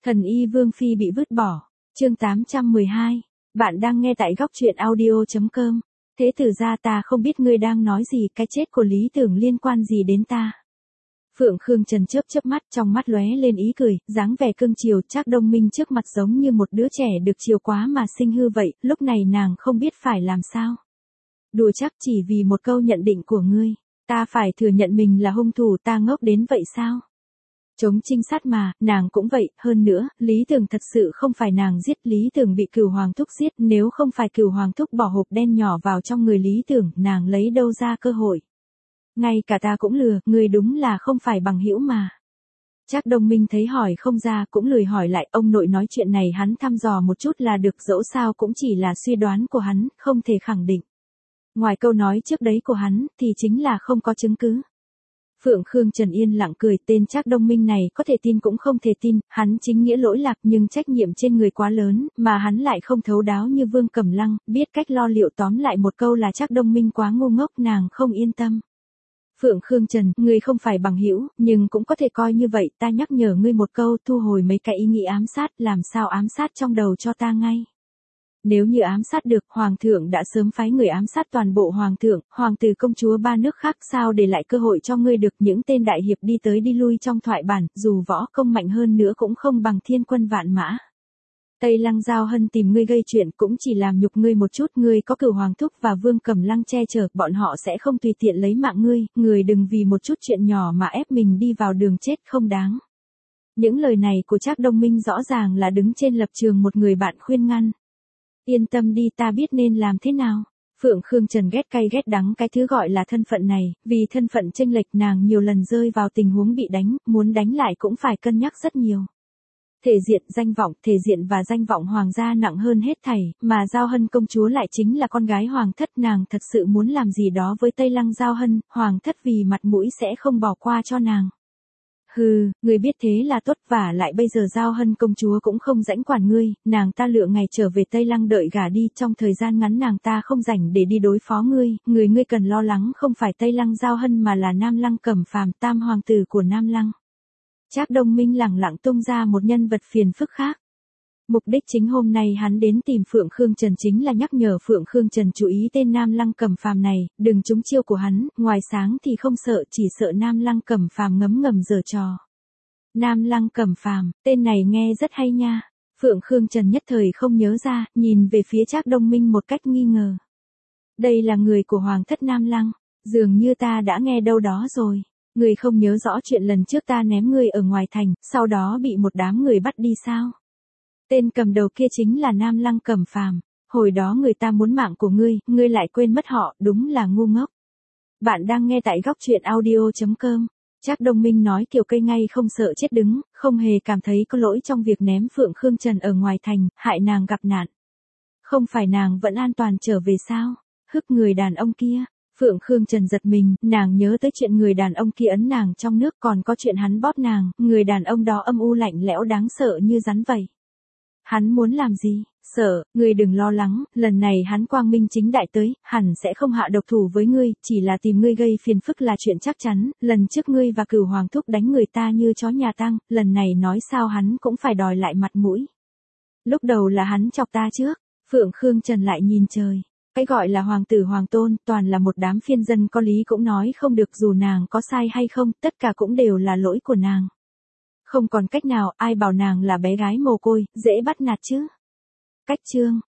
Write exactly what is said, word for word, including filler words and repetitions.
Thần y Vương Phi bị vứt bỏ. Chương tám trăm mười hai. Bạn đang nghe tại góc truyện audio chấm com. Thế tử gia, ta không biết ngươi đang nói gì, cái chết của Lý Tưởng liên quan gì đến ta? Phượng Khương Trần chớp chớp mắt, trong mắt lóe lên ý cười, dáng vẻ cưng chiều. Trác Đông Minh trước mặt giống như một đứa trẻ được chiều quá mà sinh hư vậy, lúc này nàng không biết phải làm sao. Đùa chắc chỉ vì một câu nhận định của ngươi, ta phải thừa nhận mình là hung thủ, ta ngốc đến vậy sao? Chống trinh sát mà, nàng cũng vậy, hơn nữa, Lý Tưởng thật sự không phải nàng giết, Lý Tưởng bị Cửu Hoàng Thúc giết, nếu không phải Cửu Hoàng Thúc bỏ hộp đen nhỏ vào trong người Lý Tưởng, nàng lấy đâu ra cơ hội. Ngay cả ta cũng lừa, ngươi đúng là không phải bằng hữu mà. Trác Đông Minh thấy hỏi không ra cũng lười hỏi lại, ông nội nói chuyện này hắn thăm dò một chút là được, dẫu sao cũng chỉ là suy đoán của hắn, không thể khẳng định. Ngoài câu nói trước đấy của hắn, thì chính là không có chứng cứ. Phượng Khương Trần yên lặng cười, tên Trác Đông Minh này có thể tin cũng không thể tin, hắn chính nghĩa lỗi lạc nhưng trách nhiệm trên người quá lớn, mà hắn lại không thấu đáo như Vương Cẩm Lăng, biết cách lo liệu, tóm lại một câu là Trác Đông Minh quá ngu ngốc, nàng không yên tâm. Phượng Khương Trần, ngươi không phải bằng hữu, nhưng cũng có thể coi như vậy, ta nhắc nhở ngươi một câu, thu hồi mấy cái ý nghĩ ám sát, làm sao ám sát trong đầu cho ta ngay. Nếu như ám sát được, Hoàng thượng đã sớm phái người ám sát toàn bộ Hoàng thượng, Hoàng tử công chúa ba nước khác, sao để lại cơ hội cho ngươi được. Những tên đại hiệp đi tới đi lui trong thoại bản, dù võ công mạnh hơn nữa cũng không bằng thiên quân vạn mã. Tây Lăng Giao Hân tìm ngươi gây chuyện cũng chỉ làm nhục ngươi một chút, ngươi có Cửu Hoàng Thúc và Vương Cẩm Lăng che chở, bọn họ sẽ không tùy tiện lấy mạng ngươi, ngươi đừng vì một chút chuyện nhỏ mà ép mình đi vào đường chết không đáng. Những lời này của Trác Đông Minh rõ ràng là đứng trên lập trường một người bạn khuyên ngăn. Yên tâm đi, ta biết nên làm thế nào. Phượng Khương Trần ghét cay ghét đắng cái thứ gọi là thân phận này, vì thân phận chênh lệch nàng nhiều lần rơi vào tình huống bị đánh, muốn đánh lại cũng phải cân nhắc rất nhiều. Thể diện, danh vọng, thể diện và danh vọng hoàng gia nặng hơn hết thảy, mà Giao Hân công chúa lại chính là con gái hoàng thất, nàng thật sự muốn làm gì đó với Tây Lăng Giao Hân, hoàng thất vì mặt mũi sẽ không bỏ qua cho nàng. Hừ, người biết thế là tốt, và lại bây giờ Giao Hân công chúa cũng không rảnh quản ngươi, nàng ta lựa ngày trở về Tây Lăng đợi gả đi, trong thời gian ngắn nàng ta không rảnh để đi đối phó ngươi, người ngươi cần lo lắng không phải Tây Lăng Giao Hân mà là Nam Lăng Cẩm Phàm, tam hoàng tử của Nam Lăng. Trác Đông Minh lẳng lặng tung ra một nhân vật phiền phức khác. Mục đích chính hôm nay hắn đến tìm Phượng Khương Trần chính là nhắc nhở Phượng Khương Trần chú ý tên Nam Lăng Cẩm Phàm này, đừng trúng chiêu của hắn, ngoài sáng thì không sợ, chỉ sợ Nam Lăng Cẩm Phàm ngấm ngầm giở trò. Nam Lăng Cẩm Phàm, tên này nghe rất hay nha. Phượng Khương Trần nhất thời không nhớ ra, nhìn về phía Trác Đông Minh một cách nghi ngờ. Đây là người của Hoàng thất Nam Lăng, dường như ta đã nghe đâu đó rồi. Người không nhớ rõ chuyện lần trước ta ném ngươi ở ngoài thành, sau đó bị một đám người bắt đi sao? Tên cầm đầu kia chính là Nam Lăng Cẩm Phàm, hồi đó người ta muốn mạng của ngươi, ngươi lại quên mất họ, đúng là ngu ngốc. Bạn đang nghe tại góc truyện audio chấm com. Trác Đông Minh nói kiểu cây ngay không sợ chết đứng, không hề cảm thấy có lỗi trong việc ném Phượng Khương Trần ở ngoài thành, hại nàng gặp nạn. Không phải nàng vẫn an toàn trở về sao? Hức người đàn ông kia. Phượng Khương Trần giật mình, nàng nhớ tới chuyện người đàn ông kia ấn nàng trong nước, còn có chuyện hắn bóp nàng, người đàn ông đó âm u lạnh lẽo đáng sợ như rắn vậy. Hắn muốn làm gì? Sợ, ngươi đừng lo lắng, lần này hắn quang minh chính đại tới, hẳn sẽ không hạ độc thủ với ngươi, chỉ là tìm ngươi gây phiền phức là chuyện chắc chắn, lần trước ngươi và Cửu Hoàng Thúc đánh người ta như chó nhà tang, lần này nói sao hắn cũng phải đòi lại mặt mũi. Lúc đầu là hắn chọc ta trước, Phượng Khương Trần lại nhìn trời. Cái gọi là hoàng tử hoàng tôn, toàn là một đám phiên dân có lý cũng nói không được, dù nàng có sai hay không, tất cả cũng đều là lỗi của nàng. Không còn cách nào, ai bảo nàng là bé gái mồ côi, dễ bắt nạt chứ. Cách chương,